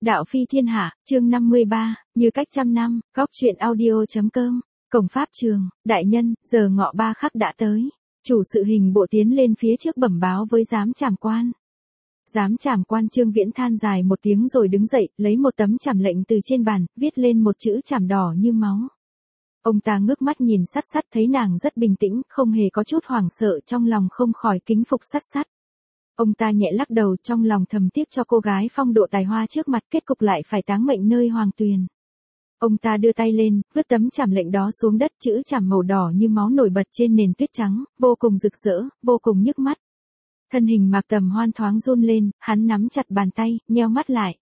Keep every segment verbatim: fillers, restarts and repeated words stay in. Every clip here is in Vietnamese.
Đạo phi thiên hạ, chương năm mươi ba, như cách trăm năm, góc truyện audio.com, cổng pháp trường, đại nhân, giờ ngọ ba khắc đã tới. Chủ sự hình bộ tiến lên phía trước bẩm báo với giám trảm quan. Giám trảm quan Trương Viễn than dài một tiếng rồi đứng dậy, lấy một tấm trảm lệnh từ trên bàn, viết lên một chữ trảm đỏ như máu. Ông ta ngước mắt nhìn Sắt Sắt, thấy nàng rất bình tĩnh, không hề có chút hoảng sợ, trong lòng không khỏi kính phục Sắt Sắt. Ông ta nhẹ lắc đầu, trong lòng thầm tiếc cho cô gái phong độ tài hoa trước mặt, kết cục lại phải táng mệnh nơi hoàng tuyền. Ông ta đưa tay lên, vứt tấm trảm lệnh đó xuống đất, chữ trảm màu đỏ như máu nổi bật trên nền tuyết trắng, vô cùng rực rỡ, vô cùng nhức mắt. Thân hình Mạc Tầm Hoan thoáng run lên, hắn nắm chặt bàn tay, nheo mắt lại.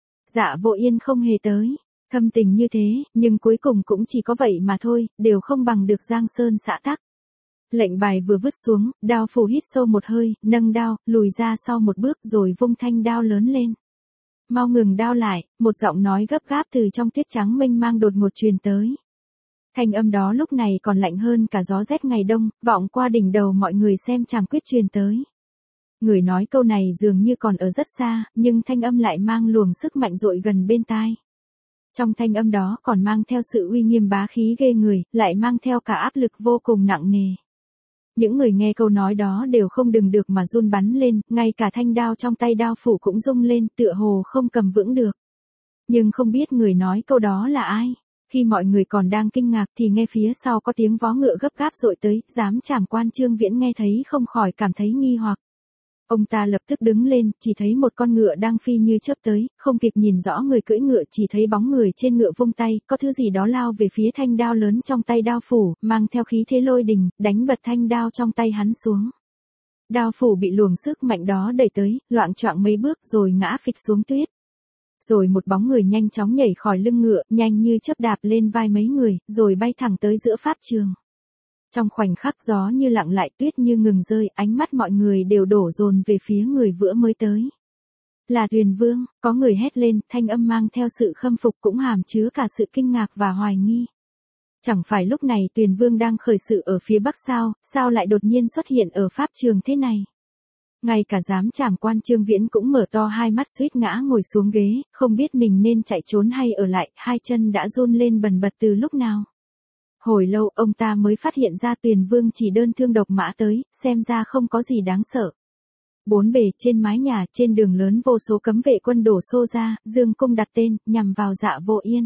Dạ Vô Yên không hề tới. Thâm tình như thế, nhưng cuối cùng cũng chỉ có vậy mà thôi, đều không bằng được Giang Sơn xã tắc. Lệnh bài vừa vứt xuống, Đao Phủ hít sâu một hơi, nâng đao, lùi ra sau một bước rồi vung thanh đao lớn lên. Mau ngừng đao lại, một giọng nói gấp gáp từ trong tuyết trắng mênh mang đột ngột truyền tới. Thanh âm đó lúc này còn lạnh hơn cả gió rét ngày đông, vọng qua đỉnh đầu mọi người xem trảm quyết truyền tới. Người nói câu này dường như còn ở rất xa, nhưng thanh âm lại mang luồng sức mạnh dội gần bên tai. Trong thanh âm đó còn mang theo sự uy nghiêm bá khí ghê người, lại mang theo cả áp lực vô cùng nặng nề. Những người nghe câu nói đó đều không đừng được mà run bắn lên, ngay cả thanh đao trong tay Đao Phủ cũng rung lên, tựa hồ không cầm vững được. Nhưng không biết người nói câu đó là ai. Khi mọi người còn đang kinh ngạc thì nghe phía sau có tiếng vó ngựa gấp gáp dội tới, giám trảm quan Trương Viễn nghe thấy không khỏi cảm thấy nghi hoặc. Ông ta lập tức đứng lên, chỉ thấy một con ngựa đang phi như chớp tới, không kịp nhìn rõ người cưỡi ngựa, chỉ thấy bóng người trên ngựa vung tay, có thứ gì đó lao về phía thanh đao lớn trong tay Đao Phủ, mang theo khí thế lôi đình, đánh bật thanh đao trong tay hắn xuống. Đao Phủ bị luồng sức mạnh đó đẩy tới, loạng choạng mấy bước rồi ngã phịch xuống tuyết. Rồi một bóng người nhanh chóng nhảy khỏi lưng ngựa, nhanh như chớp đạp lên vai mấy người, rồi bay thẳng tới giữa pháp trường. Trong khoảnh khắc gió như lặng lại, tuyết như ngừng rơi, ánh mắt mọi người đều đổ dồn về phía người vừa mới tới. Là Tuyền Vương, có người hét lên, thanh âm mang theo sự khâm phục cũng hàm chứa cả sự kinh ngạc và hoài nghi. Chẳng phải lúc này Tuyền Vương đang khởi sự ở phía bắc sao, sao lại đột nhiên xuất hiện ở pháp trường thế này? Ngay cả giám trảm quan Trương Viễn cũng mở to hai mắt suýt ngã ngồi xuống ghế, không biết mình nên chạy trốn hay ở lại, hai chân đã run lên bần bật từ lúc nào. Hồi lâu ông ta mới phát hiện ra Tuyền Vương chỉ đơn thương độc mã tới, xem ra không có gì đáng sợ. Bốn bề, trên mái nhà, trên đường lớn vô số cấm vệ quân đổ xô ra, dương cung đặt tên, nhằm vào Dạ Vô Yên.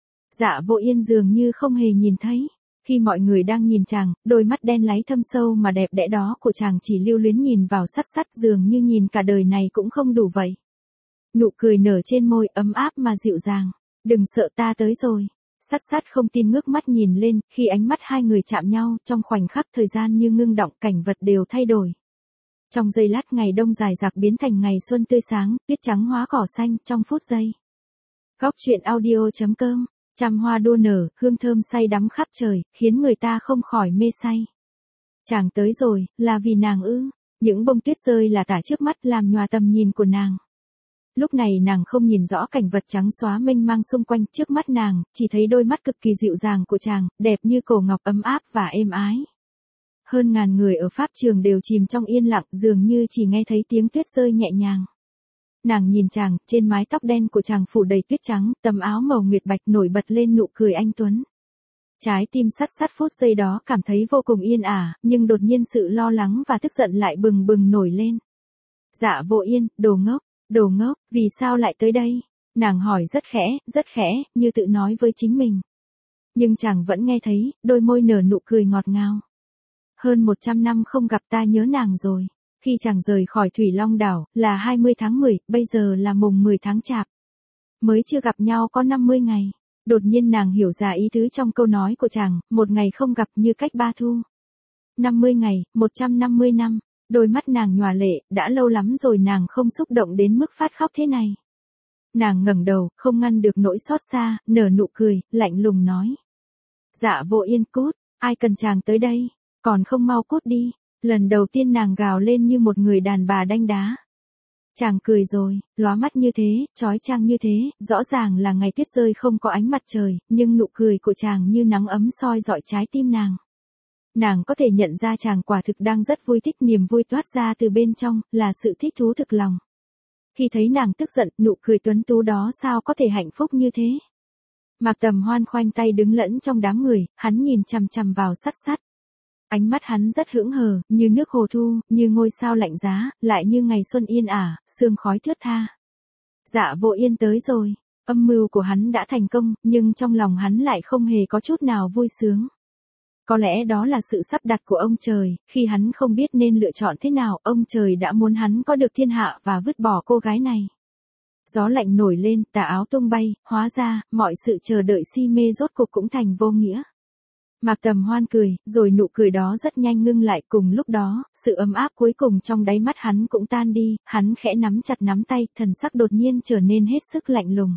Dạ Vô Yên dường như không hề nhìn thấy. Khi mọi người đang nhìn chàng, đôi mắt đen láy thâm sâu mà đẹp đẽ đó của chàng chỉ lưu luyến nhìn vào Sắt Sắt, dường như nhìn cả đời này cũng không đủ vậy. Nụ cười nở trên môi, ấm áp mà dịu dàng. Đừng sợ, ta tới rồi. Sắt Sắt không tin ngước mắt nhìn lên, khi ánh mắt hai người chạm nhau, trong khoảnh khắc thời gian như ngưng động, cảnh vật đều thay đổi. Trong giây lát ngày đông dài dặc biến thành ngày xuân tươi sáng, tuyết trắng hóa cỏ xanh, trong phút giây. Góc truyện audio.com, trăm hoa đua nở, hương thơm say đắm khắp trời, khiến người ta không khỏi mê say. Chàng tới rồi, là vì nàng ư? Những bông tuyết rơi là tả trước mắt làm nhòa tầm nhìn của nàng. Lúc này nàng không nhìn rõ cảnh vật trắng xóa mênh mang xung quanh, trước mắt nàng, chỉ thấy đôi mắt cực kỳ dịu dàng của chàng, đẹp như cổ ngọc, ấm áp và êm ái. Hơn ngàn người ở pháp trường đều chìm trong yên lặng, dường như chỉ nghe thấy tiếng tuyết rơi nhẹ nhàng. Nàng nhìn chàng, trên mái tóc đen của chàng phủ đầy tuyết trắng, tấm áo màu nguyệt bạch nổi bật lên nụ cười anh tuấn. Trái tim Sắt Sắt phút giây đó cảm thấy vô cùng yên ả, nhưng đột nhiên sự lo lắng và tức giận lại bừng bừng nổi lên. Dạ Vô Yên, đồ ngốc. Đồ ngốc, vì sao lại tới đây? Nàng hỏi rất khẽ, rất khẽ, như tự nói với chính mình. Nhưng chàng vẫn nghe thấy, đôi môi nở nụ cười ngọt ngào. Hơn một trăm năm không gặp, ta nhớ nàng rồi. Khi chàng rời khỏi Thủy Long đảo, là hai mươi tháng mười, bây giờ là mùng mười tháng Chạp. Mới chưa gặp nhau có năm mươi ngày. Đột nhiên nàng hiểu ra ý tứ trong câu nói của chàng, một ngày không gặp như cách ba thu. năm mươi ngày, một trăm năm mươi năm. Đôi mắt nàng nhòa lệ, đã lâu lắm rồi nàng không xúc động đến mức phát khóc thế này. Nàng ngẩng đầu, không ngăn được nỗi xót xa, nở nụ cười, lạnh lùng nói. Dạ Vô Yên, cút, ai cần chàng tới đây, còn không mau cút đi. Lần đầu tiên nàng gào lên như một người đàn bà đanh đá. Chàng cười rồi, lóa mắt như thế, chói chang như thế, rõ ràng là ngày tuyết rơi không có ánh mặt trời, nhưng nụ cười của chàng như nắng ấm soi rọi trái tim nàng. Nàng có thể nhận ra chàng quả thực đang rất vui, thích, niềm vui toát ra từ bên trong, là sự thích thú thực lòng. Khi thấy nàng tức giận, nụ cười tuấn tú đó sao có thể hạnh phúc như thế. Mạc Tầm Hoan khoanh tay đứng lẫn trong đám người, hắn nhìn chằm chằm vào Sắt Sắt. Ánh mắt hắn rất hững hờ, như nước hồ thu, như ngôi sao lạnh giá, lại như ngày xuân yên ả, sương khói thướt tha. Dạ Vô Yên tới rồi, âm mưu của hắn đã thành công, nhưng trong lòng hắn lại không hề có chút nào vui sướng. Có lẽ đó là sự sắp đặt của ông trời, khi hắn không biết nên lựa chọn thế nào, ông trời đã muốn hắn có được thiên hạ và vứt bỏ cô gái này. Gió lạnh nổi lên, tà áo tung bay, hóa ra, mọi sự chờ đợi si mê rốt cuộc cũng thành vô nghĩa. Mạc Tầm Hoan cười, rồi nụ cười đó rất nhanh ngưng lại, cùng lúc đó, sự ấm áp cuối cùng trong đáy mắt hắn cũng tan đi, hắn khẽ nắm chặt nắm tay, thần sắc đột nhiên trở nên hết sức lạnh lùng.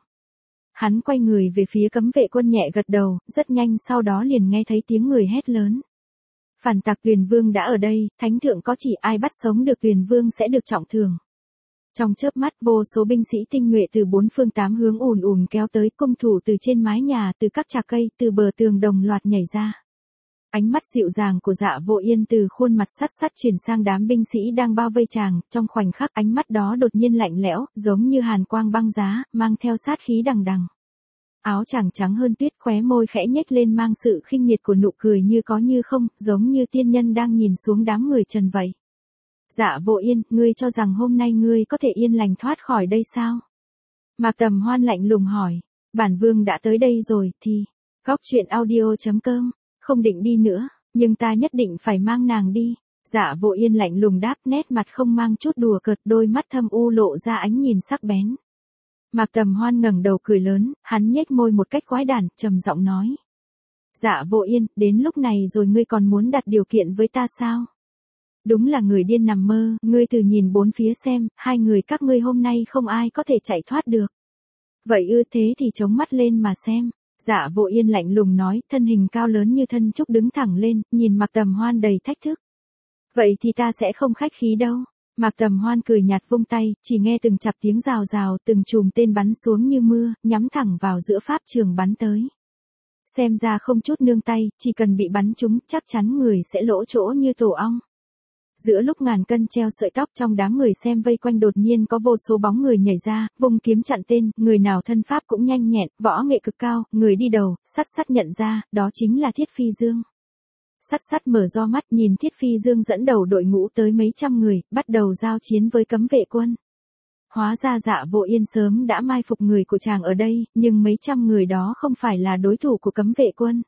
Hắn quay người về phía cấm vệ quân nhẹ gật đầu, rất nhanh sau đó liền nghe thấy tiếng người hét lớn. Phản tặc Tuyền Vương đã ở đây, thánh thượng có chỉ ai bắt sống được Tuyền Vương sẽ được trọng thưởng. Trong chớp mắt vô số binh sĩ tinh nhuệ từ bốn phương tám hướng ùn ùn kéo tới, cung thủ từ trên mái nhà, từ các trà cây, từ bờ tường đồng loạt nhảy ra. Ánh mắt dịu dàng của Dạ Vô Yên từ khuôn mặt Sắt Sắt chuyển sang đám binh sĩ đang bao vây chàng, trong khoảnh khắc ánh mắt đó đột nhiên lạnh lẽo, giống như hàn quang băng giá, mang theo sát khí đằng đằng. Áo chàng trắng hơn tuyết, khóe môi khẽ nhếch lên mang sự khinh miệt của nụ cười như có như không, giống như tiên nhân đang nhìn xuống đám người trần vậy. Dạ Vô Yên, ngươi cho rằng hôm nay ngươi có thể yên lành thoát khỏi đây sao? Mạc Tầm Hoan lạnh lùng hỏi. Bản vương đã tới đây rồi, thì... Góc truyện audio chấm com, không định đi nữa, nhưng ta nhất định phải mang nàng đi. Dạ Vô Yên lạnh lùng đáp, nét mặt không mang chút đùa cợt, đôi mắt thâm u lộ ra ánh nhìn sắc bén. Mạc Tầm Hoan ngẩng đầu cười lớn, hắn nhếch môi một cách quái đản, trầm giọng nói. Dạ Vô Yên, đến lúc này rồi ngươi còn muốn đặt điều kiện với ta sao? Đúng là người điên nằm mơ, ngươi thử nhìn bốn phía xem, hai người các ngươi hôm nay không ai có thể chạy thoát được. Vậy ư, thế thì chống mắt lên mà xem. Dạ Vô Yên lạnh lùng nói, thân hình cao lớn như thân trúc đứng thẳng lên, nhìn Mạc Tầm Hoan đầy thách thức. Vậy thì ta sẽ không khách khí đâu. Mạc Tầm Hoan cười nhạt vung tay, chỉ nghe từng chặp tiếng rào rào, từng chùm tên bắn xuống như mưa, nhắm thẳng vào giữa pháp trường bắn tới. Xem ra không chút nương tay, chỉ cần bị bắn trúng, chắc chắn người sẽ lỗ chỗ như tổ ong. Giữa lúc ngàn cân treo sợi tóc, trong đám người xem vây quanh đột nhiên có vô số bóng người nhảy ra, vùng kiếm chặn tên, người nào thân pháp cũng nhanh nhẹn, võ nghệ cực cao, người đi đầu, Sắt Sắt nhận ra, đó chính là Thiết Phi Dương. Sắt Sắt mở do mắt nhìn Thiết Phi Dương dẫn đầu đội ngũ tới mấy trăm người, bắt đầu giao chiến với cấm vệ quân. Hóa ra Dạ Vô Yên sớm đã mai phục người của chàng ở đây, nhưng mấy trăm người đó không phải là đối thủ của cấm vệ quân.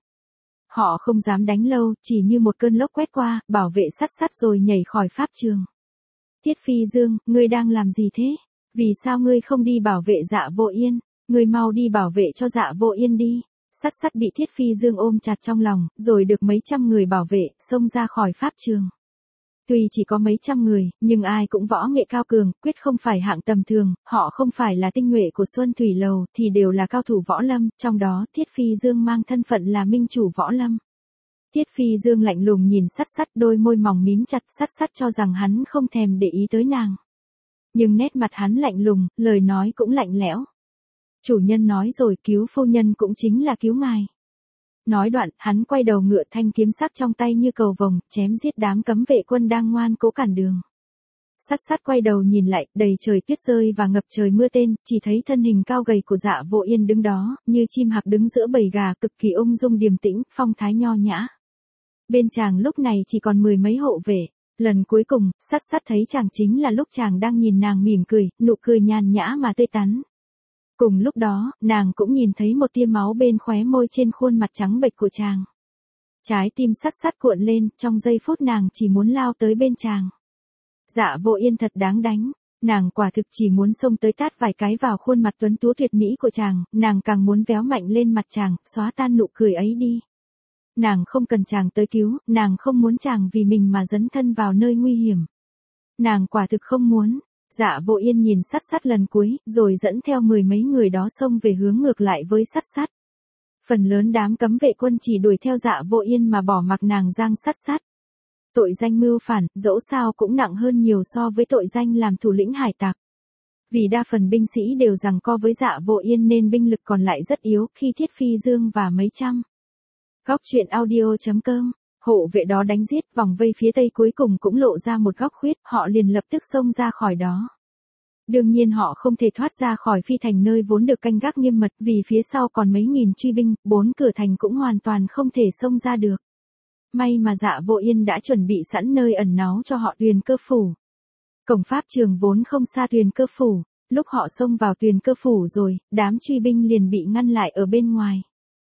Họ không dám đánh lâu, chỉ như một cơn lốc quét qua, bảo vệ Sắt Sắt rồi nhảy khỏi pháp trường. Thiết Phi Dương, ngươi đang làm gì thế? Vì sao ngươi không đi bảo vệ Dạ Vô Yên? Ngươi mau đi bảo vệ cho Dạ Vô Yên đi. Sắt Sắt bị Thiết Phi Dương ôm chặt trong lòng, rồi được mấy trăm người bảo vệ, xông ra khỏi pháp trường. Tuy chỉ có mấy trăm người, nhưng ai cũng võ nghệ cao cường, quyết không phải hạng tầm thường, họ không phải là tinh nhuệ của Xuân Thủy Lầu, thì đều là cao thủ võ lâm, trong đó Thiết Phi Dương mang thân phận là minh chủ võ lâm. Thiết Phi Dương lạnh lùng nhìn Sắt Sắt, đôi môi mỏng mím chặt, Sắt Sắt cho rằng hắn không thèm để ý tới nàng. Nhưng nét mặt hắn lạnh lùng, lời nói cũng lạnh lẽo. Chủ nhân nói rồi, cứu phu nhân cũng chính là cứu ngài. Nói đoạn, hắn quay đầu ngựa, thanh kiếm sắc trong tay như cầu vồng, chém giết đám cấm vệ quân đang ngoan cố cản đường. Sắt Sắt quay đầu nhìn lại, đầy trời tuyết rơi và ngập trời mưa tên, chỉ thấy thân hình cao gầy của Dạ Vô Yên đứng đó, như chim hạc đứng giữa bầy gà, cực kỳ ung dung điềm tĩnh, phong thái nho nhã. Bên chàng lúc này chỉ còn mười mấy hộ vệ. Lần cuối cùng, Sắt Sắt thấy chàng chính là lúc chàng đang nhìn nàng mỉm cười, nụ cười nhàn nhã mà tươi tắn. Cùng lúc đó, nàng cũng nhìn thấy một tia máu bên khóe môi trên khuôn mặt trắng bệch của chàng. Trái tim Sắt Sắt cuộn lên, trong giây phút nàng chỉ muốn lao tới bên chàng. Dạ Vô Yên thật đáng đánh, nàng quả thực chỉ muốn xông tới tát vài cái vào khuôn mặt tuấn tú tuyệt mỹ của chàng, nàng càng muốn véo mạnh lên mặt chàng, xóa tan nụ cười ấy đi. Nàng không cần chàng tới cứu, nàng không muốn chàng vì mình mà dấn thân vào nơi nguy hiểm. Nàng quả thực không muốn. Dạ Vô Yên nhìn Sắt Sắt lần cuối, rồi dẫn theo mười mấy người đó xông về hướng ngược lại với Sắt Sắt. Phần lớn đám cấm vệ quân chỉ đuổi theo Dạ Vô Yên mà bỏ mặc nàng giang Sắt Sắt. Tội danh mưu phản, dẫu sao cũng nặng hơn nhiều so với tội danh làm thủ lĩnh hải tặc. Vì đa phần binh sĩ đều giằng co với Dạ Vô Yên nên binh lực còn lại rất yếu khi Thiết Phi Dương và mấy trăm. Góc truyện audio chấm com, hộ vệ đó đánh giết, vòng vây phía tây cuối cùng cũng lộ ra một góc khuyết, họ liền lập tức xông ra khỏi đó. Đương nhiên họ không thể thoát ra khỏi phi thành nơi vốn được canh gác nghiêm mật, vì phía sau còn mấy nghìn truy binh, bốn cửa thành cũng hoàn toàn không thể xông ra được. May mà Dạ Vô Yên đã chuẩn bị sẵn nơi ẩn náu cho họ Tuyền Cơ phủ. Cổng pháp trường vốn không xa Tuyền Cơ phủ, lúc họ xông vào Tuyền Cơ phủ rồi, đám truy binh liền bị ngăn lại ở bên ngoài.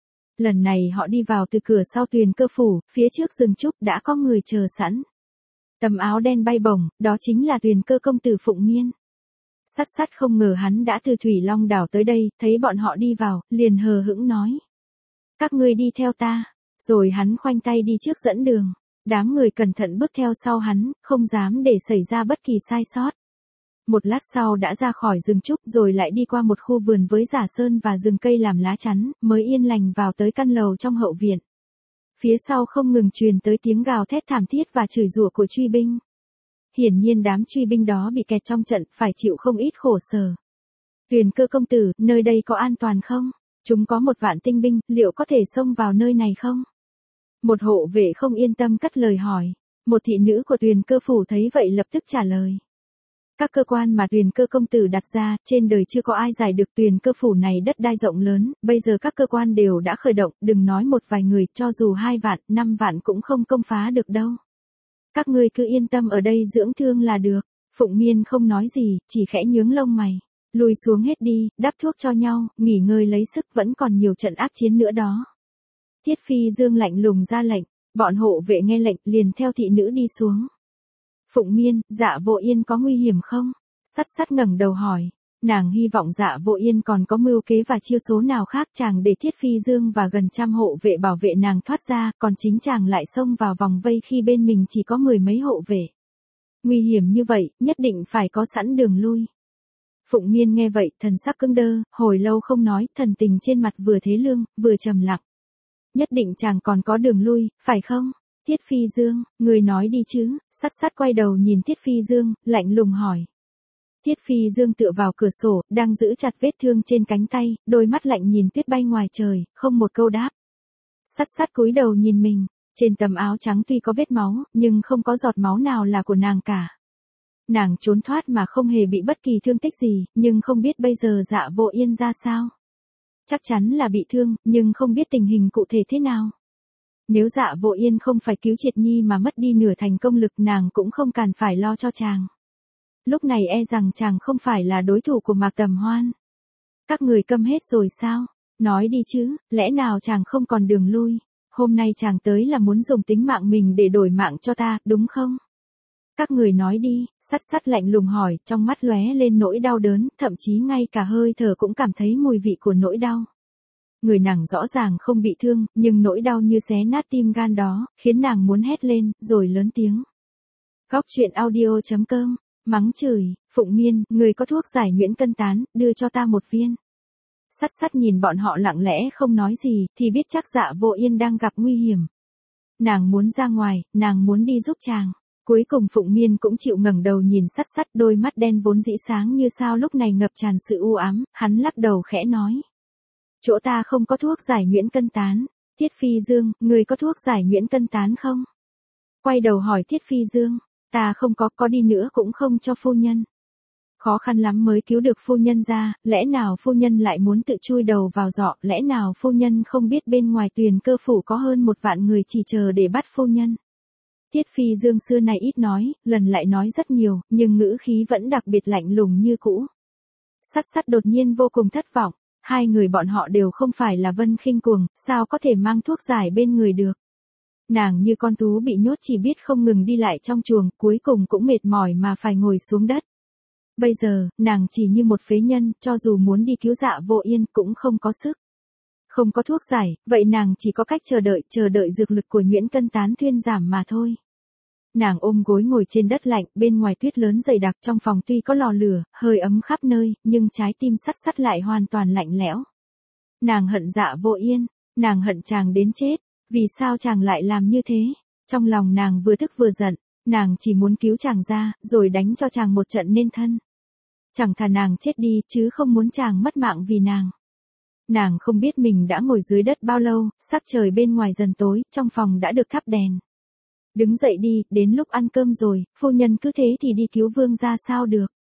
Lần này họ đi vào từ cửa sau Tuyền Cơ phủ, phía trước rừng trúc đã có người chờ sẵn. Tấm áo đen bay bổng, đó chính là Tuyền Cơ công tử Phụng Miên. Sắt Sắt không ngờ hắn đã từ Thủy Long đảo tới đây, thấy bọn họ đi vào, liền hờ hững nói: "Các ngươi đi theo ta." Rồi hắn khoanh tay đi trước dẫn đường. Đám người cẩn thận bước theo sau hắn, không dám để xảy ra bất kỳ sai sót. Một lát sau đã ra khỏi rừng trúc rồi lại đi qua một khu vườn với giả sơn và rừng cây làm lá chắn, mới yên lành vào tới căn lầu trong hậu viện. Phía sau không ngừng truyền tới tiếng gào thét thảm thiết và chửi rủa của truy binh. Hiển nhiên đám truy binh đó bị kẹt trong trận, phải chịu không ít khổ sở. "Tuyền Cơ công tử, nơi đây có an toàn không? Chúng có một vạn tinh binh, liệu có thể xông vào nơi này không?" Một hộ vệ không yên tâm cất lời hỏi. Một thị nữ của Tuyền Cơ phủ thấy vậy lập tức trả lời: "Các cơ quan mà Tuyền Cơ công tử đặt ra, trên đời chưa có ai giải được. Tuyền Cơ phủ này đất đai rộng lớn, bây giờ các cơ quan đều đã khởi động, đừng nói một vài người, cho dù hai vạn, năm vạn cũng không công phá được đâu. Các ngươi cứ yên tâm ở đây dưỡng thương là được." Phụng Miên không nói gì, chỉ khẽ nhướng lông mày. "Lùi xuống hết đi, đắp thuốc cho nhau, nghỉ ngơi lấy sức, vẫn còn nhiều trận ác chiến nữa đó." Thiết Phi Dương lạnh lùng ra lệnh, bọn hộ vệ nghe lệnh liền theo thị nữ đi xuống. "Phụng Miên, Dạ Vô Yên có nguy hiểm không?" Sắt Sắt ngẩng đầu hỏi. Nàng hy vọng Dạ Vô Yên còn có mưu kế và chiêu số nào khác, chàng để Thiết Phi Dương và gần trăm hộ vệ bảo vệ nàng thoát ra, còn chính chàng lại xông vào vòng vây khi bên mình chỉ có mười mấy hộ vệ. Nguy hiểm như vậy, nhất định phải có sẵn đường lui. Phụng Miên nghe vậy, thần sắc cứng đơ, hồi lâu không nói, thần tình trên mặt vừa thế lương, vừa trầm lặng. "Nhất định chàng còn có đường lui, phải không?" "Thiết Phi Dương, người nói đi chứ." Sắt Sắt quay đầu nhìn Thiết Phi Dương, lạnh lùng hỏi. Thiết Phi Dương tựa vào cửa sổ, đang giữ chặt vết thương trên cánh tay, đôi mắt lạnh nhìn tuyết bay ngoài trời, không một câu đáp. Sắt Sắt cúi đầu nhìn mình, trên tấm áo trắng tuy có vết máu, nhưng không có giọt máu nào là của nàng cả. Nàng trốn thoát mà không hề bị bất kỳ thương tích gì, nhưng không biết bây giờ Dạ Vô Yên ra sao. Chắc chắn là bị thương, nhưng không biết tình hình cụ thể thế nào. Nếu Dạ Vô Yên không phải cứu Triệt Nhi mà mất đi nửa thành công lực, nàng cũng không cần phải lo cho chàng. Lúc này e rằng chàng không phải là đối thủ của Mạc Tầm Hoan. "Các người câm hết rồi sao? Nói đi chứ, lẽ nào chàng không còn đường lui? Hôm nay chàng tới là muốn dùng tính mạng mình để đổi mạng cho ta, đúng không? Các người nói đi." Sắt Sắt lạnh lùng hỏi, trong mắt lóe lên nỗi đau đớn, thậm chí ngay cả hơi thở cũng cảm thấy mùi vị của nỗi đau. Người nàng rõ ràng không bị thương, nhưng nỗi đau như xé nát tim gan đó, khiến nàng muốn hét lên, rồi lớn tiếng. Góc truyện audio chấm com, mắng chửi: "Phụng Miên, người có thuốc giải nhuyễn cân tán, đưa cho ta một viên." Sắt Sắt nhìn bọn họ lặng lẽ không nói gì, thì biết chắc Dạ Vô Yên đang gặp nguy hiểm. Nàng muốn ra ngoài, nàng muốn đi giúp chàng. Cuối cùng Phụng Miên cũng chịu ngẩng đầu nhìn Sắt Sắt, đôi mắt đen vốn dĩ sáng như sao lúc này ngập tràn sự u ám, hắn lắc đầu khẽ nói. "Chỗ ta không có thuốc giải nhuyễn cân tán." "Thiết Phi Dương, người có thuốc giải nhuyễn cân tán không?" Quay đầu hỏi Thiết Phi Dương. "Ta không có, có đi nữa cũng không cho phu nhân. Khó khăn lắm mới cứu được phu nhân ra, lẽ nào phu nhân lại muốn tự chui đầu vào giỏ, lẽ nào phu nhân không biết bên ngoài Tuyền Cơ phủ có hơn một vạn người chỉ chờ để bắt phu nhân." Thiết Phi Dương xưa nay ít nói, lần lại nói rất nhiều, nhưng ngữ khí vẫn đặc biệt lạnh lùng như cũ. Sắt Sắt đột nhiên vô cùng thất vọng, hai người bọn họ đều không phải là Vân Khinh Cuồng, sao có thể mang thuốc giải bên người được. Nàng như con thú bị nhốt chỉ biết không ngừng đi lại trong chuồng, cuối cùng cũng mệt mỏi mà phải ngồi xuống đất. Bây giờ, nàng chỉ như một phế nhân, cho dù muốn đi cứu Dạ Vô Yên cũng không có sức. Không có thuốc giải, vậy nàng chỉ có cách chờ đợi, chờ đợi dược lực của nhuyễn cân tán thuyên giảm mà thôi. Nàng ôm gối ngồi trên đất lạnh, bên ngoài tuyết lớn dày đặc, trong phòng tuy có lò lửa, hơi ấm khắp nơi, nhưng trái tim Sắt Sắt lại hoàn toàn lạnh lẽo. Nàng hận Dạ Vô Yên, nàng hận chàng đến chết, vì sao chàng lại làm như thế? Trong lòng nàng vừa tức vừa giận, nàng chỉ muốn cứu chàng ra, rồi đánh cho chàng một trận nên thân. Chẳng thà nàng chết đi, chứ không muốn chàng mất mạng vì nàng. Nàng không biết mình đã ngồi dưới đất bao lâu, sắc trời bên ngoài dần tối, trong phòng đã được thắp đèn. "Đứng dậy đi, đến lúc ăn cơm rồi, phu nhân cứ thế thì đi cứu vương ra sao được."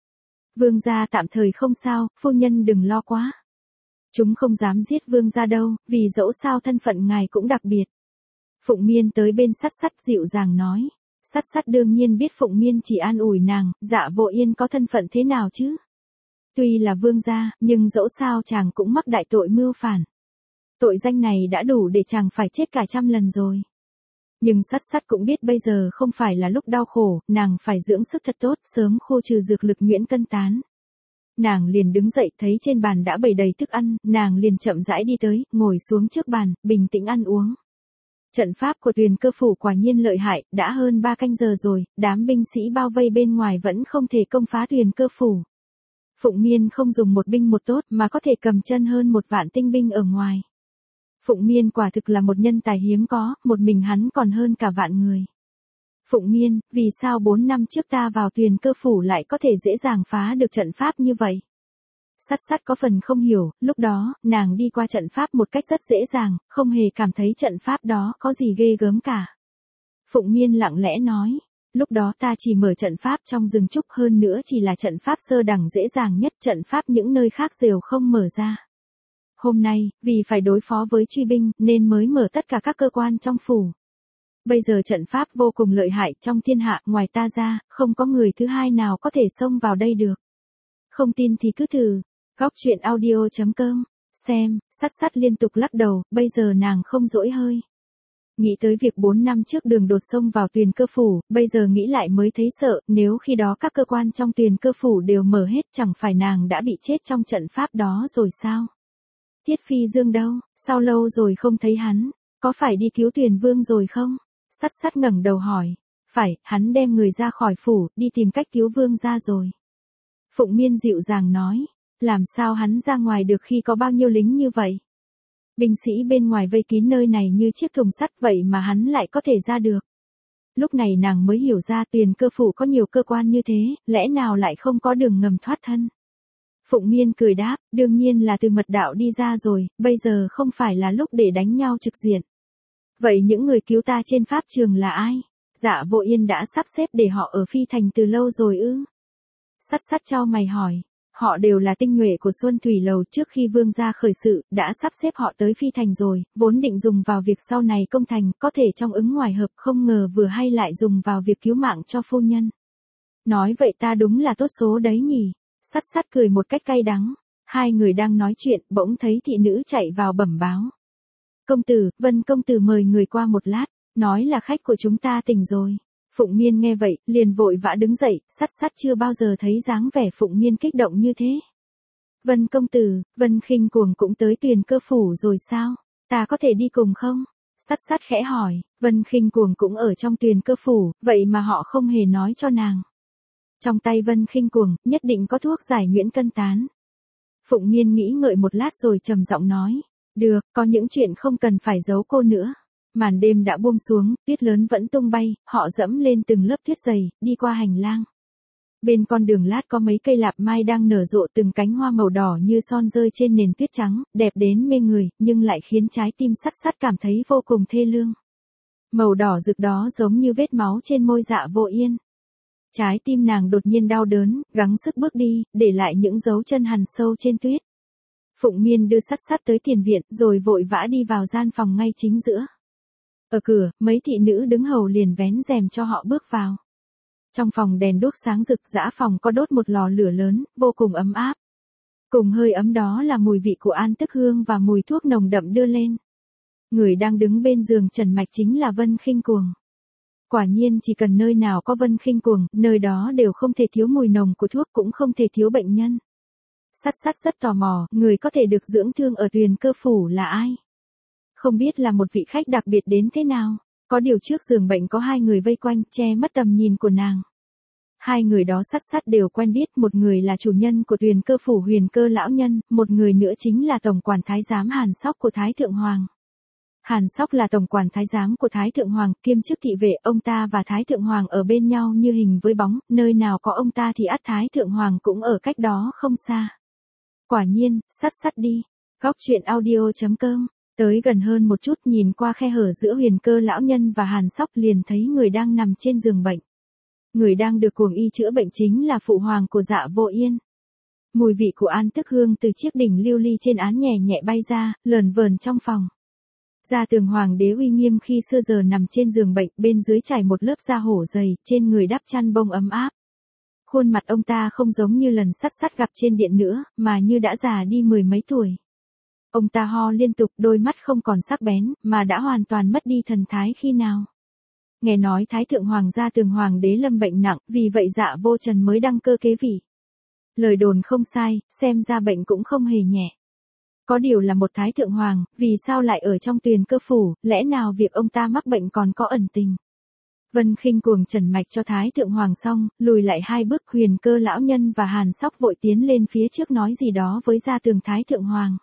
Vương gia tạm thời không sao, phu nhân đừng lo quá. Chúng không dám giết vương gia đâu, vì dẫu sao thân phận ngài cũng đặc biệt. Phụng Miên tới bên Sắt Sắt dịu dàng nói. Sắt Sắt đương nhiên biết Phụng Miên chỉ an ủi nàng, Dạ Vô Yên có thân phận thế nào chứ? Tuy là vương gia, nhưng dẫu sao chàng cũng mắc đại tội mưu phản. Tội danh này đã đủ để chàng phải chết cả trăm lần rồi. Nhưng Sắt Sắt cũng biết bây giờ không phải là lúc đau khổ, nàng phải dưỡng sức thật tốt, sớm khô trừ dược lực nhuyễn cân tán. Nàng liền đứng dậy thấy trên bàn đã bày đầy thức ăn, nàng liền chậm rãi đi tới, ngồi xuống trước bàn, bình tĩnh ăn uống. Trận pháp của Tuyền Cơ phủ quả nhiên lợi hại, đã hơn ba canh giờ rồi, đám binh sĩ bao vây bên ngoài vẫn không thể công phá Tuyền Cơ phủ. Phụng Miên không dùng một binh một tốt mà có thể cầm chân hơn một vạn tinh binh ở ngoài. Phụng Miên quả thực là một nhân tài hiếm có, một mình hắn còn hơn cả vạn người. Phụng Miên, vì sao bốn năm trước ta vào Tuyền Cơ phủ lại có thể dễ dàng phá được trận pháp như vậy? Sắt Sắt có phần không hiểu, lúc đó, nàng đi qua trận pháp một cách rất dễ dàng, không hề cảm thấy trận pháp đó có gì ghê gớm cả. Phụng Miên lặng lẽ nói, lúc đó ta chỉ mở trận pháp trong rừng trúc, hơn nữa chỉ là trận pháp sơ đẳng dễ dàng nhất, trận pháp những nơi khác đều không mở ra. Hôm nay, vì phải đối phó với truy binh, nên mới mở tất cả các cơ quan trong phủ. Bây giờ trận pháp vô cùng lợi hại, trong thiên hạ, ngoài ta ra, không có người thứ hai nào có thể xông vào đây được. Không tin thì cứ thử. Góc truyện audio chấm com. Xem, Sắt Sắt liên tục lắc đầu, bây giờ nàng không dỗi hơi. Nghĩ tới việc bốn năm trước đường đột xông vào Tuyền Cơ phủ, bây giờ nghĩ lại mới thấy sợ, nếu khi đó các cơ quan trong Tuyền Cơ phủ đều mở hết, chẳng phải nàng đã bị chết trong trận pháp đó rồi sao? Tiết Phi Dương đâu, sao lâu rồi không thấy hắn, có phải đi cứu Tuyền Vương rồi không? Sắt Sắt ngẩng đầu hỏi. Phải, hắn đem người ra khỏi phủ, đi tìm cách cứu Vương ra rồi. Phụng Miên dịu dàng nói. Làm sao hắn ra ngoài được khi có bao nhiêu lính như vậy? Binh sĩ bên ngoài vây kín nơi này như chiếc thùng sắt, vậy mà hắn lại có thể ra được. Lúc này nàng mới hiểu ra Tuyền Cơ phủ có nhiều cơ quan như thế, lẽ nào lại không có đường ngầm thoát thân? Phụng Miên cười đáp, đương nhiên là từ mật đạo đi ra rồi, bây giờ không phải là lúc để đánh nhau trực diện. Vậy những người cứu ta trên pháp trường là ai? Dạ Vô Yên đã sắp xếp để họ ở Phi Thành từ lâu rồi ư? Sắt Sắt chau mày hỏi. Họ đều là tinh nhuệ của Xuân Thủy Lầu, trước khi vương gia khởi sự, đã sắp xếp họ tới Phi Thành rồi, vốn định dùng vào việc sau này công thành, có thể trong ứng ngoài hợp, không ngờ vừa hay lại dùng vào việc cứu mạng cho phu nhân. Nói vậy ta đúng là tốt số đấy nhỉ? Sắt Sắt cười một cách cay đắng. Hai người đang nói chuyện, bỗng thấy thị nữ chạy vào bẩm báo. Công tử, Vân công tử mời người qua một lát, nói là khách của chúng ta tỉnh rồi. Phụng Miên nghe vậy, liền vội vã đứng dậy, Sắt Sắt chưa bao giờ thấy dáng vẻ Phụng Miên kích động như thế. Vân công tử, Vân Khinh Cuồng cũng tới Tuyền Cơ phủ rồi sao? Ta có thể đi cùng không? Sắt Sắt khẽ hỏi, Vân Khinh Cuồng cũng ở trong Tuyền Cơ phủ, vậy mà họ không hề nói cho nàng. Trong tay Vân Khinh Cuồng, nhất định có thuốc giải nhuyễn cân tán. Phụng Miên nghĩ ngợi một lát rồi trầm giọng nói, được, có những chuyện không cần phải giấu cô nữa. Màn đêm đã buông xuống, tuyết lớn vẫn tung bay, họ dẫm lên từng lớp tuyết dày, đi qua hành lang. Bên con đường lát có mấy cây lạp mai đang nở rộ từng cánh hoa màu đỏ như son rơi trên nền tuyết trắng, đẹp đến mê người, nhưng lại khiến trái tim Sắt Sắt cảm thấy vô cùng thê lương. Màu đỏ rực đó giống như vết máu trên môi Dạ Vô Yên. Trái tim nàng đột nhiên đau đớn, gắng sức bước đi, để lại những dấu chân hằn sâu trên tuyết. Phụng Miên đưa Sắt Sắt tới tiền viện, rồi vội vã đi vào gian phòng ngay chính giữa. Ở cửa, mấy thị nữ đứng hầu liền vén rèm cho họ bước vào. Trong phòng đèn đuốc sáng rực, dã phòng có đốt một lò lửa lớn, vô cùng ấm áp. Cùng hơi ấm đó là mùi vị của an tức hương và mùi thuốc nồng đậm đưa lên. Người đang đứng bên giường trần mạch chính là Vân Khinh Cuồng. Quả nhiên chỉ cần nơi nào có Vân Khinh Cuồng, nơi đó đều không thể thiếu mùi nồng của thuốc, cũng không thể thiếu bệnh nhân. Sắt Sắt rất tò mò, người có thể được dưỡng thương ở Tuyền Cơ phủ là ai? Không biết là một vị khách đặc biệt đến thế nào, có điều trước giường bệnh có hai người vây quanh, che mất tầm nhìn của nàng. Hai người đó Sắt Sắt đều quen biết, một người là chủ nhân của Tuyền Cơ phủ Huyền Cơ lão nhân, một người nữa chính là tổng quản thái giám Hàn Sóc của Thái Thượng Hoàng. Hàn Sóc là tổng quản thái giám của Thái Thượng Hoàng, kiêm chức thị vệ, ông ta và Thái Thượng Hoàng ở bên nhau như hình với bóng, nơi nào có ông ta thì ắt Thái Thượng Hoàng cũng ở cách đó không xa. Quả nhiên, Sắt Sắt đi. Góc truyện audio chấm com. Tới gần hơn một chút, nhìn qua khe hở giữa Huyền Cơ lão nhân và Hàn Sóc liền thấy người đang nằm trên giường bệnh. Người đang được cuồng y chữa bệnh chính là phụ hoàng của Dạ Vô Yên. Mùi vị của an tức hương từ chiếc đỉnh lưu ly trên án nhẹ nhẹ bay ra, lờn vờn trong phòng. Gia tường hoàng đế uy nghiêm khi xưa giờ nằm trên giường bệnh, bên dưới trải một lớp da hổ dày, trên người đắp chăn bông ấm áp. Khuôn mặt ông ta không giống như lần sắt sắt gặp trên điện nữa, mà như đã già đi mười mấy tuổi. Ông ta ho liên tục, đôi mắt không còn sắc bén, mà đã hoàn toàn mất đi thần thái khi nào. Nghe nói Thái Thượng Hoàng Gia Tường Hoàng đế lâm bệnh nặng, vì vậy Dạ Vô Trần mới đăng cơ kế vị. Lời đồn không sai, xem ra bệnh cũng không hề nhẹ. Có điều là một Thái Thượng Hoàng, vì sao lại ở trong Tuyền Cơ Phủ, lẽ nào việc ông ta mắc bệnh còn có ẩn tình. Vân Khinh cuồng trần mạch cho Thái Thượng Hoàng xong, lùi lại hai bước, Huyền Cơ lão nhân và Hàn Sóc vội tiến lên phía trước nói gì đó với Gia Tường Thái Thượng Hoàng.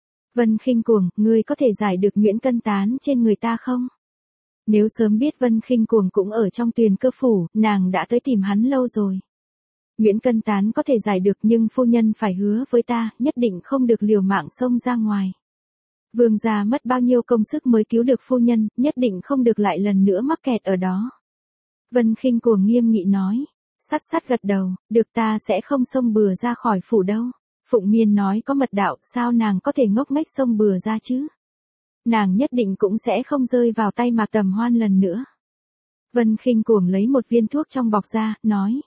Vân Khinh cuồng, ngươi có thể giải được nhuyễn cân tán trên người ta không? Nếu sớm biết Vân Khinh cuồng cũng ở trong Tuyền Cơ Phủ, nàng đã tới tìm hắn lâu rồi. Nhuyễn cân tán có thể giải được nhưng phu nhân phải hứa với ta, nhất định không được liều mạng xông ra ngoài. Vương gia mất bao nhiêu công sức mới cứu được phu nhân, nhất định không được lại lần nữa mắc kẹt ở đó. Vân Khinh cuồng nghiêm nghị nói. Sắt sắt gật đầu, được, ta sẽ không xông bừa ra khỏi phủ đâu. Phụng Miên nói có mật đạo, sao nàng có thể ngốc nghếch xông bừa ra chứ? Nàng nhất định cũng sẽ không rơi vào tay Mạc Tầm Hoan lần nữa. Vân Khinh cuồng lấy một viên thuốc trong bọc ra, nói.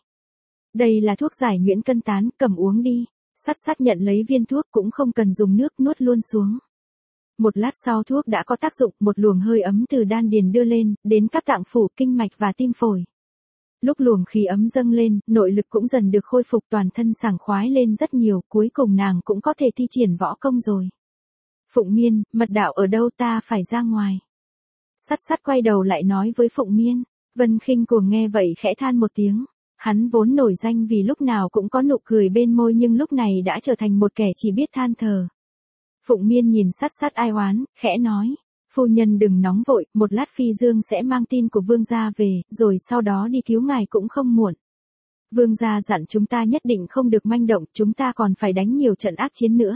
Đây là thuốc giải nhuyễn cân tán, cầm uống đi. Sắt sắt nhận lấy viên thuốc, cũng không cần dùng nước, nuốt luôn xuống. Một lát sau thuốc đã có tác dụng, một luồng hơi ấm từ đan điền đưa lên, đến các tạng phủ, kinh mạch và tim phổi. Lúc luồng khí ấm dâng lên, nội lực cũng dần được khôi phục, toàn thân sảng khoái lên rất nhiều, cuối cùng nàng cũng có thể thi triển võ công rồi. Phụng Miên, mật đạo ở đâu, ta phải ra ngoài. Sắt sắt quay đầu lại nói với Phụng Miên. Vân Khinh cuồng nghe vậy khẽ than một tiếng. Hắn vốn nổi danh vì lúc nào cũng có nụ cười bên môi nhưng lúc này đã trở thành một kẻ chỉ biết than thở. Phụng Miên nhìn Sắt sắt ai oán, khẽ nói. Phu nhân đừng nóng vội, một lát Phi Dương sẽ mang tin của vương gia về, rồi sau đó đi cứu ngài cũng không muộn. Vương gia dặn chúng ta nhất định không được manh động, chúng ta còn phải đánh nhiều trận ác chiến nữa.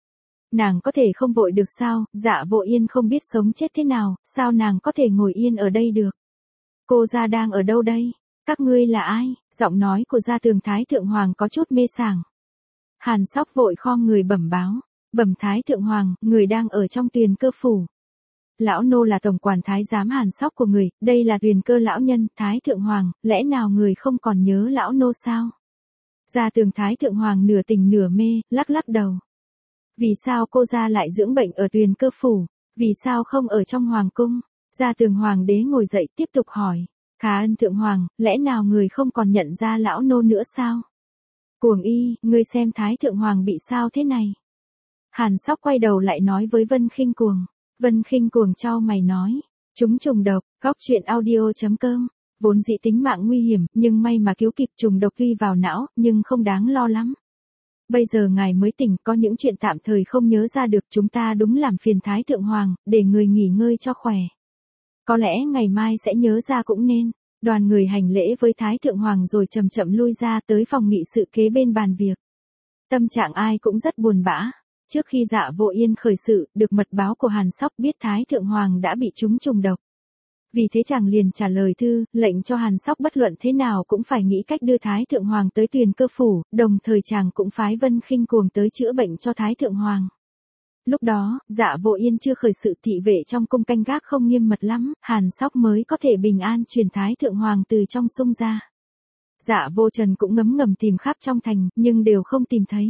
Nàng có thể không vội được sao? Dạ Vô Yên không biết sống chết thế nào, sao nàng có thể ngồi yên ở đây được? Cô gia đang ở đâu đây? Các ngươi là ai? Giọng nói của Gia Tường Thái Thượng Hoàng có chút mê sảng. Hàn Sóc vội khom người bẩm báo. Bẩm Thái Thượng Hoàng, người đang ở trong Tuyền Cơ Phủ. Lão nô là tổng quản thái giám Hàn Sóc của người, đây là Tuyền Cơ lão nhân, Thái Thượng Hoàng, lẽ nào người không còn nhớ lão nô sao? Gia Tường Thái Thượng Hoàng nửa tỉnh nửa mê, lắc lắc đầu. Vì sao cô gia lại dưỡng bệnh ở Tuyền Cơ Phủ? Vì sao không ở trong Hoàng cung? Gia Tường Hoàng đế ngồi dậy tiếp tục hỏi. Khả ân Thượng Hoàng, lẽ nào người không còn nhận ra lão nô nữa sao? Cuồng y, ngươi xem Thái Thượng Hoàng bị sao thế này? Hàn Sóc quay đầu lại nói với Vân Khinh cuồng. Vân Khinh cuồng chau mày nói. Chúng trùng độc, góc truyện audio chấm com. Vốn dĩ tính mạng nguy hiểm, nhưng may mà cứu kịp, trùng độc tuy vào não, nhưng không đáng lo lắm. Bây giờ ngài mới tỉnh, có những chuyện tạm thời không nhớ ra được, chúng ta đúng làm phiền Thái Thượng Hoàng, để người nghỉ ngơi cho khỏe. Có lẽ ngày mai sẽ nhớ ra cũng nên. Đoàn người hành lễ với Thái Thượng Hoàng rồi chậm chậm lui ra tới phòng nghị sự kế bên bàn việc. Tâm trạng ai cũng rất buồn bã. Trước khi Dạ Vô Yên khởi sự, được mật báo của Hàn Sóc biết Thái Thượng Hoàng đã bị trúng trùng độc. Vì thế chàng liền trả lời thư, lệnh cho Hàn Sóc bất luận thế nào cũng phải nghĩ cách đưa Thái Thượng Hoàng tới Tuyền Cơ Phủ, đồng thời chàng cũng phái Vân Khinh cuồng tới chữa bệnh cho Thái Thượng Hoàng. Lúc đó, Dạ Vô Yên chưa khởi sự, thị vệ trong cung canh gác không nghiêm mật lắm, Hàn Sóc mới có thể bình an truyền Thái Thượng Hoàng từ trong sung ra. Dạ Vô Trần cũng ngấm ngầm tìm khắp trong thành, nhưng đều không tìm thấy.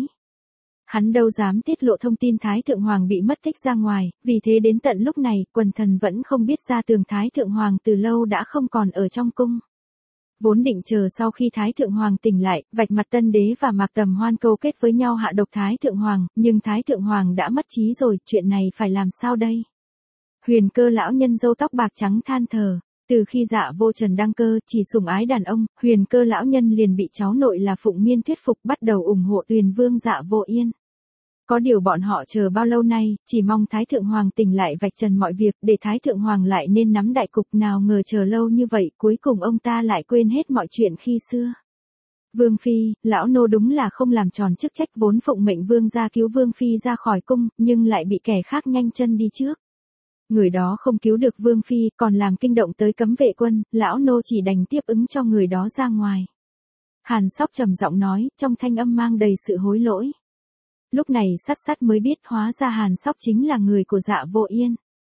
Hắn đâu dám tiết lộ thông tin Thái Thượng Hoàng bị mất tích ra ngoài, vì thế đến tận lúc này, quần thần vẫn không biết Gia Tường Thái Thượng Hoàng từ lâu đã không còn ở trong cung. Vốn định chờ sau khi Thái Thượng Hoàng tỉnh lại, vạch mặt Tân Đế và Mạc Tầm Hoan câu kết với nhau hạ độc Thái Thượng Hoàng, nhưng Thái Thượng Hoàng đã mất trí rồi, chuyện này phải làm sao đây? Huyền Cơ lão nhân râu tóc bạc trắng than thở. Từ khi Dạ Vô Trần đăng cơ, chỉ sủng ái đàn ông, Huyền Cơ lão nhân liền bị cháu nội là Phụng Miên thuyết phục, bắt đầu ủng hộ Tuyền Vương Dạ Vô Yên. Có điều bọn họ chờ bao lâu nay, chỉ mong Thái Thượng Hoàng tỉnh lại vạch trần mọi việc, để Thái Thượng Hoàng lại nên nắm đại cục, nào ngờ chờ lâu như vậy, cuối cùng ông ta lại quên hết mọi chuyện khi xưa. Vương Phi, lão nô đúng là không làm tròn chức trách, vốn phụng mệnh Vương gia cứu Vương Phi ra khỏi cung, nhưng lại bị kẻ khác nhanh chân đi trước. Người đó không cứu được Vương Phi, còn làm kinh động tới cấm vệ quân, lão nô chỉ đành tiếp ứng cho người đó ra ngoài. Hàn Sóc trầm giọng nói, trong thanh âm mang đầy sự hối lỗi. Lúc này Sắt Sắt mới biết hóa ra Hàn Sóc chính là người của Dạ Vô Yên.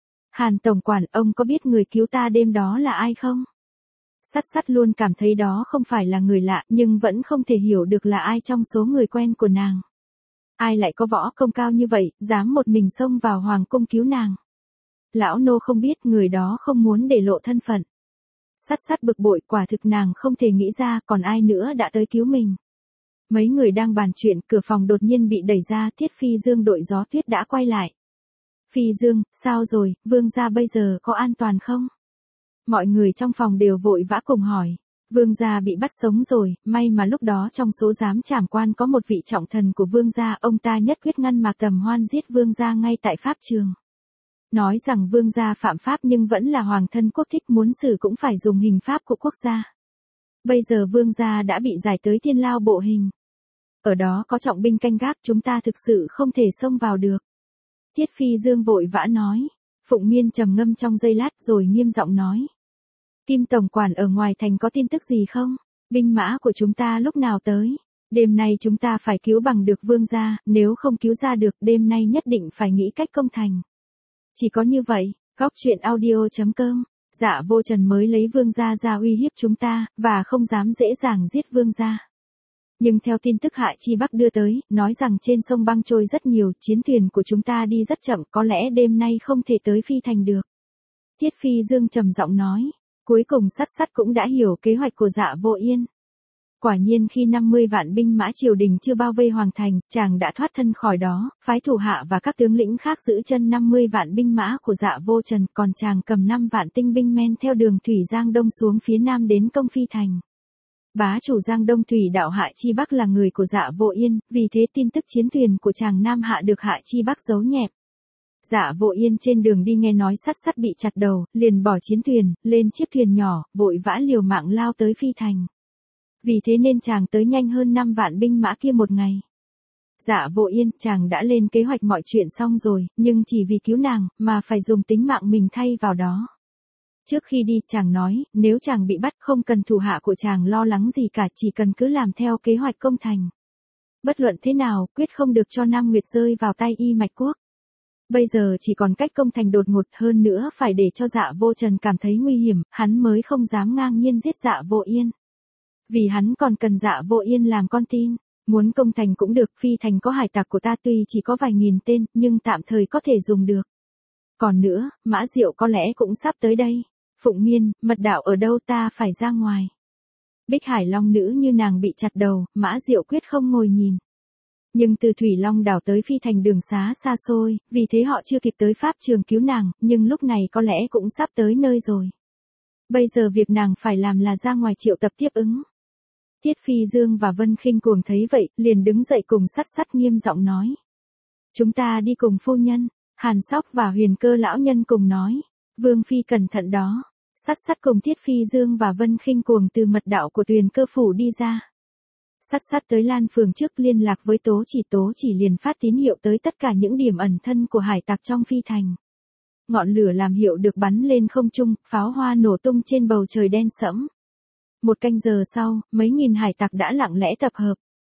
Hàn tổng quản, ông có biết người cứu ta đêm đó là ai không? Sắt Sắt luôn cảm thấy đó không phải là người lạ, nhưng vẫn không thể hiểu được là ai trong số người quen của nàng. Ai lại có võ công cao như vậy, dám một mình xông vào hoàng cung cứu nàng. Lão nô không biết, người đó không muốn để lộ thân phận. Sắt Sắt bực bội, quả thực nàng không thể nghĩ ra còn ai nữa đã tới cứu mình. Mấy người đang bàn chuyện, cửa phòng đột nhiên bị đẩy ra, Thiết Phi Dương đội gió tuyết đã quay lại. Phi Dương, sao rồi, Vương gia bây giờ có an toàn không? Mọi người trong phòng đều vội vã cùng hỏi. Vương gia bị bắt sống rồi, may mà lúc đó trong số giám trảm quan có một vị trọng thần của vương gia, ông ta nhất quyết ngăn Mạc Tầm Hoan giết vương gia ngay tại pháp trường. Nói rằng vương gia phạm pháp nhưng vẫn là hoàng thân quốc thích, muốn xử cũng phải dùng hình pháp của quốc gia. Bây giờ vương gia đã bị giải tới thiên lao bộ hình. Ở đó có trọng binh canh gác, chúng ta thực sự không thể xông vào được. Thiết Phi Dương vội vã nói. Phụng Miên trầm ngâm trong giây lát rồi nghiêm giọng nói. Kim tổng quản, ở ngoài thành có tin tức gì không? Binh mã của chúng ta lúc nào tới? Đêm nay chúng ta phải cứu bằng được vương gia, nếu không cứu ra được đêm nay nhất định phải nghĩ cách công thành. Chỉ có như vậy, góc truyện audio chấm com, Dạ Vô Trần mới lấy vương gia ra uy hiếp chúng ta, và không dám dễ dàng giết vương gia. Nhưng theo tin tức Hạ Chi Bắc đưa tới, nói rằng trên sông băng trôi rất nhiều, chiến thuyền của chúng ta đi rất chậm, có lẽ đêm nay không thể tới Phi Thành được. Thiết Phi Dương trầm giọng nói. Cuối cùng Sắt Sắt cũng đã hiểu kế hoạch của Dạ Vô Yên. Quả nhiên khi năm mươi vạn binh mã triều đình chưa bao vây hoàng thành, chàng đã thoát thân khỏi đó, phái thủ hạ và các tướng lĩnh khác giữ chân năm mươi vạn binh mã của Dạ Vô Trần, còn chàng cầm năm vạn tinh binh men theo đường thủy Giang Đông xuống phía nam đến công Phi Thành. Bá chủ Giang Đông thủy đạo Hạ Chi Bắc là người của Dạ Vô Yên, vì thế tin tức chiến thuyền của chàng Nam Hạ được Hạ Chi Bắc giấu nhẹm. Dạ Vô Yên trên đường đi nghe nói Sắt Sắt bị chặt đầu, liền bỏ chiến thuyền, lên chiếc thuyền nhỏ, vội vã liều mạng lao tới Phi Thành. Vì thế nên chàng tới nhanh hơn năm vạn binh mã kia một ngày. Dạ Vô Yên, chàng đã lên kế hoạch mọi chuyện xong rồi, nhưng chỉ vì cứu nàng, mà phải dùng tính mạng mình thay vào đó. Trước khi đi, chàng nói, nếu chàng bị bắt không cần thủ hạ của chàng lo lắng gì cả, chỉ cần cứ làm theo kế hoạch công thành. Bất luận thế nào, quyết không được cho Nam Nguyệt rơi vào tay Y Mạch Quốc. Bây giờ chỉ còn cách công thành đột ngột, hơn nữa phải để cho Dạ Vô Trần cảm thấy nguy hiểm, hắn mới không dám ngang nhiên giết Dạ Vô Yên. Vì hắn còn cần Dạ Vô Yên làm con tin, muốn công thành cũng được, Phi Thành có hải tặc của ta tuy chỉ có vài nghìn tên, nhưng tạm thời có thể dùng được. Còn nữa, Mã Diệu có lẽ cũng sắp tới đây. Phụng Miên, mật đạo ở đâu, ta phải ra ngoài. Bích Hải Long nữ như nàng bị chặt đầu, Mã Diệu quyết không ngồi nhìn. Nhưng từ Thủy Long đảo tới Phi Thành đường xá xa xôi, vì thế họ chưa kịp tới pháp trường cứu nàng, nhưng lúc này có lẽ cũng sắp tới nơi rồi. Bây giờ việc nàng phải làm là ra ngoài triệu tập tiếp ứng. Thiết Phi Dương và Vân Khinh Cuồng thấy vậy, liền đứng dậy cùng Sắt Sắt nghiêm giọng nói. Chúng ta đi cùng phu nhân. Hàn Sóc và Huyền Cơ lão nhân cùng nói. Vương Phi cẩn thận đó. Sắt Sắt cùng Thiết Phi Dương và Vân Khinh Cuồng từ mật đạo của Tuyền Cơ phủ đi ra. Sắt Sắt tới Lan Phường trước liên lạc với Tố Chỉ, Tố Chỉ liền phát tín hiệu tới tất cả những điểm ẩn thân của hải tặc trong Phi Thành. Ngọn lửa làm hiệu được bắn lên không trung, pháo hoa nổ tung trên bầu trời đen sẫm. Một canh giờ sau, mấy nghìn hải tặc đã lặng lẽ tập hợp.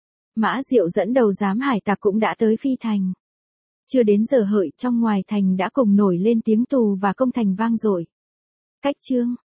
Mã Diệu dẫn đầu giám hải tặc cũng đã tới Phi Thành. Chưa đến giờ hợi, trong ngoài thành đã cùng nổi lên tiếng tù và công thành vang dội. Cách chương